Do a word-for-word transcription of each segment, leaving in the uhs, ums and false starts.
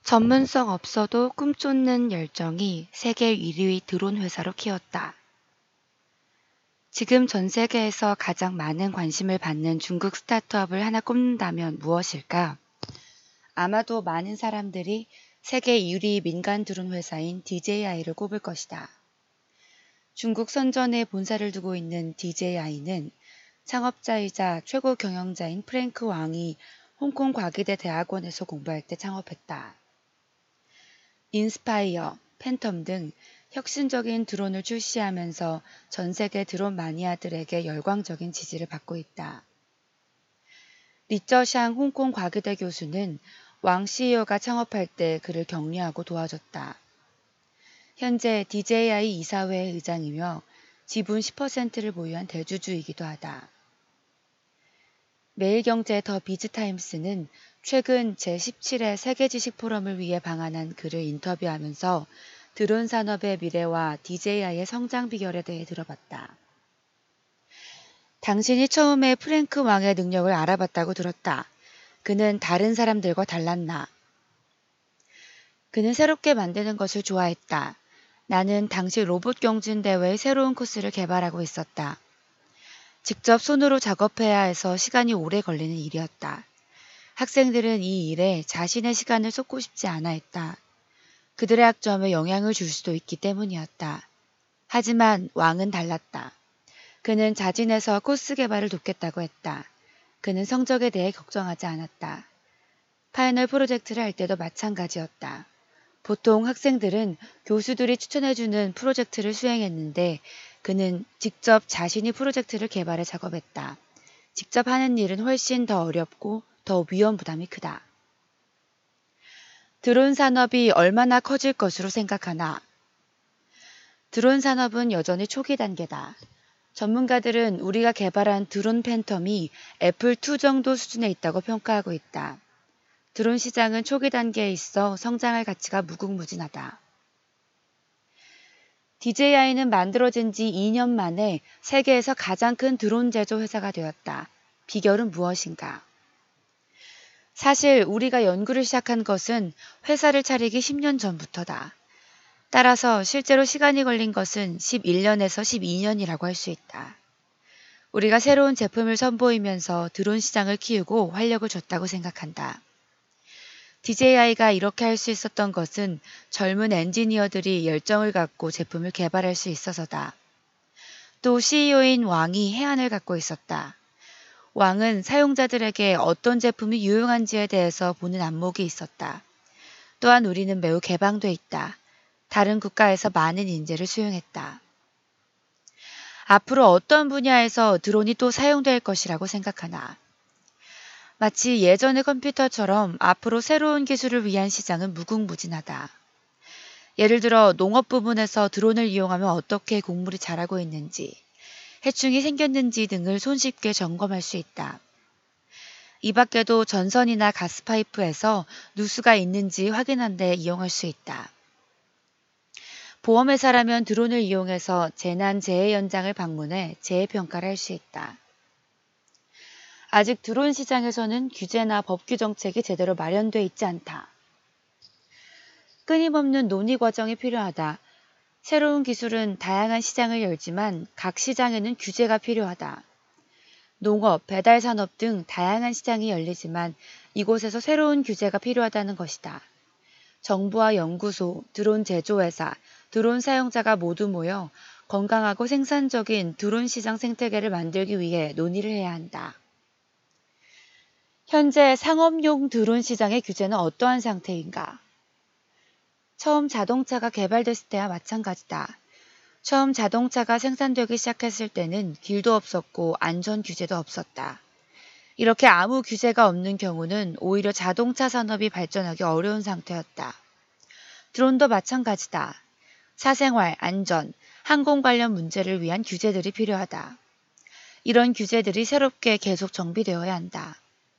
전문성 없어도 꿈쫓는 열정이 세계 일 위 드론 회사로 키웠다. 지금 전 세계에서 가장 많은 관심을 받는 중국 스타트업을 하나 꼽는다면 무엇일까? 아마도 많은 사람들이 세계 일 위 민간 드론 회사인 디제이아이를 꼽을 것이다. 중국 선전에 본사를 두고 있는 디제이아이는 창업자이자 최고 경영자인 프랭크 왕이 홍콩 과기대 대학원에서 공부할 때 창업했다. 인스파이어, 팬텀 등 혁신적인 드론을 출시하면서 전 세계 드론 마니아들에게 열광적인 지지를 받고 있다. 리쩌샹 홍콩 과기대 교수는 왕 씨이오가 창업할 때 그를 격려하고 도와줬다. 현재 디제이아이 이사회의 의장이며 지분 십 퍼센트를 보유한 대주주이기도 하다. 매일경제 더 비즈타임스는 최근 제십칠 회 세계지식 포럼을 위해 방한한 그를 인터뷰하면서 드론 산업의 미래와 디제이아이의 성장 비결에 대해 들어봤다. 당신이 처음에 프랭크 왕의 능력을 알아봤다고 들었다. 그는 다른 사람들과 달랐나? 그는 새롭게 만드는 것을 좋아했다. 나는 당시 로봇 경진 대회의 새로운 코스를 개발하고 있었다. 직접 손으로 작업해야 해서 시간이 오래 걸리는 일이었다. 학생들은 이 일에 자신의 시간을 쏟고 싶지 않아 했다. 그들의 학점에 영향을 줄 수도 있기 때문이었다. 하지만 왕은 달랐다. 그는 자진해서 코스 개발을 돕겠다고 했다. 그는 성적에 대해 걱정하지 않았다. 파이널 프로젝트를 할 때도 마찬가지였다. 보통 학생들은 교수들이 추천해주는 프로젝트를 수행했는데 그는 직접 자신이 프로젝트를 개발해 작업했다. 직접 하는 일은 훨씬 더 어렵고 더 위험 부담이 크다. 드론 산업이 얼마나 커질 것으로 생각하나? 드론 산업은 여전히 초기 단계다. 전문가들은 우리가 개발한 드론 팬텀이 애플 투 정도 수준에 있다고 평가하고 있다. 드론 시장은 초기 단계에 있어 성장할 가치가 무궁무진하다. 디제이아이는 만들어진 지 이 년 만에 세계에서 가장 큰 드론 제조 회사가 되었다. 비결은 무엇인가? 사실 우리가 연구를 시작한 것은 회사를 차리기 십 년 전부터다. 따라서 실제로 시간이 걸린 것은 십일 년에서 십이 년이라고 할 수 있다. 우리가 새로운 제품을 선보이면서 드론 시장을 키우고 활력을 줬다고 생각한다. 디제이아이가 이렇게 할 수 있었던 것은 젊은 엔지니어들이 열정을 갖고 제품을 개발할 수 있어서다. 또 씨이오인 왕이 해안을 갖고 있었다. 왕은 사용자들에게 어떤 제품이 유용한지에 대해서 보는 안목이 있었다. 또한 우리는 매우 개방돼 있다. 다른 국가에서 많은 인재를 수용했다. 앞으로 어떤 분야에서 드론이 또 사용될 것이라고 생각하나? 마치 예전의 컴퓨터처럼 앞으로 새로운 기술을 위한 시장은 무궁무진하다. 예를 들어 농업 부분에서 드론을 이용하면 어떻게 곡물이 자라고 있는지, 해충이 생겼는지 등을 손쉽게 점검할 수 있다. 이 밖에도 전선이나 가스파이프에서 누수가 있는지 확인하는 데 이용할 수 있다. 보험회사라면 드론을 이용해서 재난 재해 현장을 방문해 재해 평가를 할 수 있다. 아직 드론 시장에서는 규제나 법규 정책이 제대로 마련돼 있지 않다. 끊임없는 논의 과정이 필요하다. 새로운 기술은 다양한 시장을 열지만 각 시장에는 규제가 필요하다. 농업, 배달 산업 등 다양한 시장이 열리지만 이곳에서 새로운 규제가 필요하다는 것이다. 정부와 연구소, 드론 제조회사, 드론 사용자가 모두 모여 건강하고 생산적인 드론 시장 생태계를 만들기 위해 논의를 해야 한다. 현재 상업용 드론 시장의 규제는 어떠한 상태인가? 처음 자동차가 개발됐을 때와 마찬가지다. 처음 자동차가 생산되기 시작했을 때는 길도 없었고 안전 규제도 없었다. 이렇게 아무 규제가 없는 경우는 오히려 자동차 산업이 발전하기 어려운 상태였다. 드론도 마찬가지다. 사생활, 안전, 항공 관련 문제를 위한 규제들이 필요하다. 이런 규제들이 새롭게 계속 정비되어야 한다.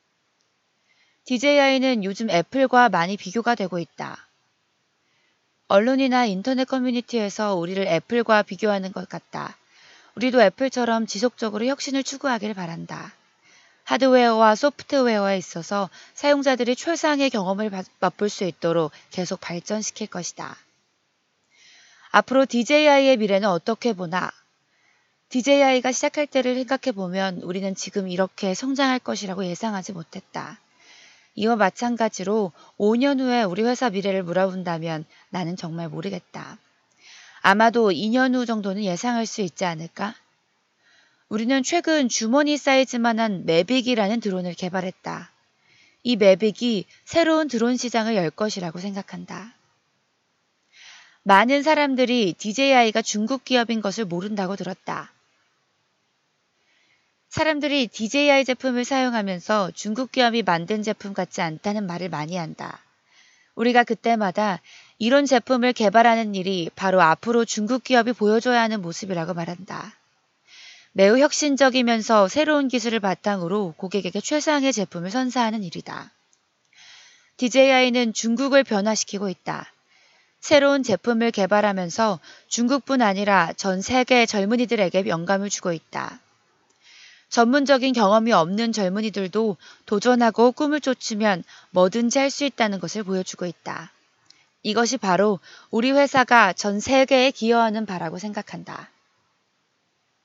디제이아이는 요즘 애플과 많이 비교가 되고 있다. 언론이나 인터넷 커뮤니티에서 우리를 애플과 비교하는 것 같다. 우리도 애플처럼 지속적으로 혁신을 추구하길 바란다. 하드웨어와 소프트웨어에 있어서 사용자들이 최상의 경험을 바- 맛볼 수 있도록 계속 발전시킬 것이다. 앞으로 디제이아이의 미래는 어떻게 보나? 디제이아이가 시작할 때를 생각해 보면 우리는 지금 이렇게 성장할 것이라고 예상하지 못했다. 이와 마찬가지로 오 년 후에 우리 회사 미래를 물어본다면 나는 정말 모르겠다. 아마도 이 년 후 정도는 예상할 수 있지 않을까? 우리는 최근 주머니 사이즈만한 매빅이라는 드론을 개발했다. 이 매빅이 새로운 드론 시장을 열 것이라고 생각한다. 많은 사람들이 디제이아이가 중국 기업인 것을 모른다고 들었다. 사람들이 디제이아이 제품을 사용하면서 중국 기업이 만든 제품 같지 않다는 말을 많이 한다. 우리가 그때마다 이런 제품을 개발하는 일이 바로 앞으로 중국 기업이 보여줘야 하는 모습이라고 말한다. 매우 혁신적이면서 새로운 기술을 바탕으로 고객에게 최상의 제품을 선사하는 일이다. 디제이아이는 중국을 변화시키고 있다. 새로운 제품을 개발하면서 중국뿐 아니라 전 세계 젊은이들에게 영감을 주고 있다. 전문적인 경험이 없는 젊은이들도 도전하고 꿈을 쫓으면 뭐든지 할 수 있다는 것을 보여주고 있다. 이것이 바로 우리 회사가 전 세계에 기여하는 바라고 생각한다.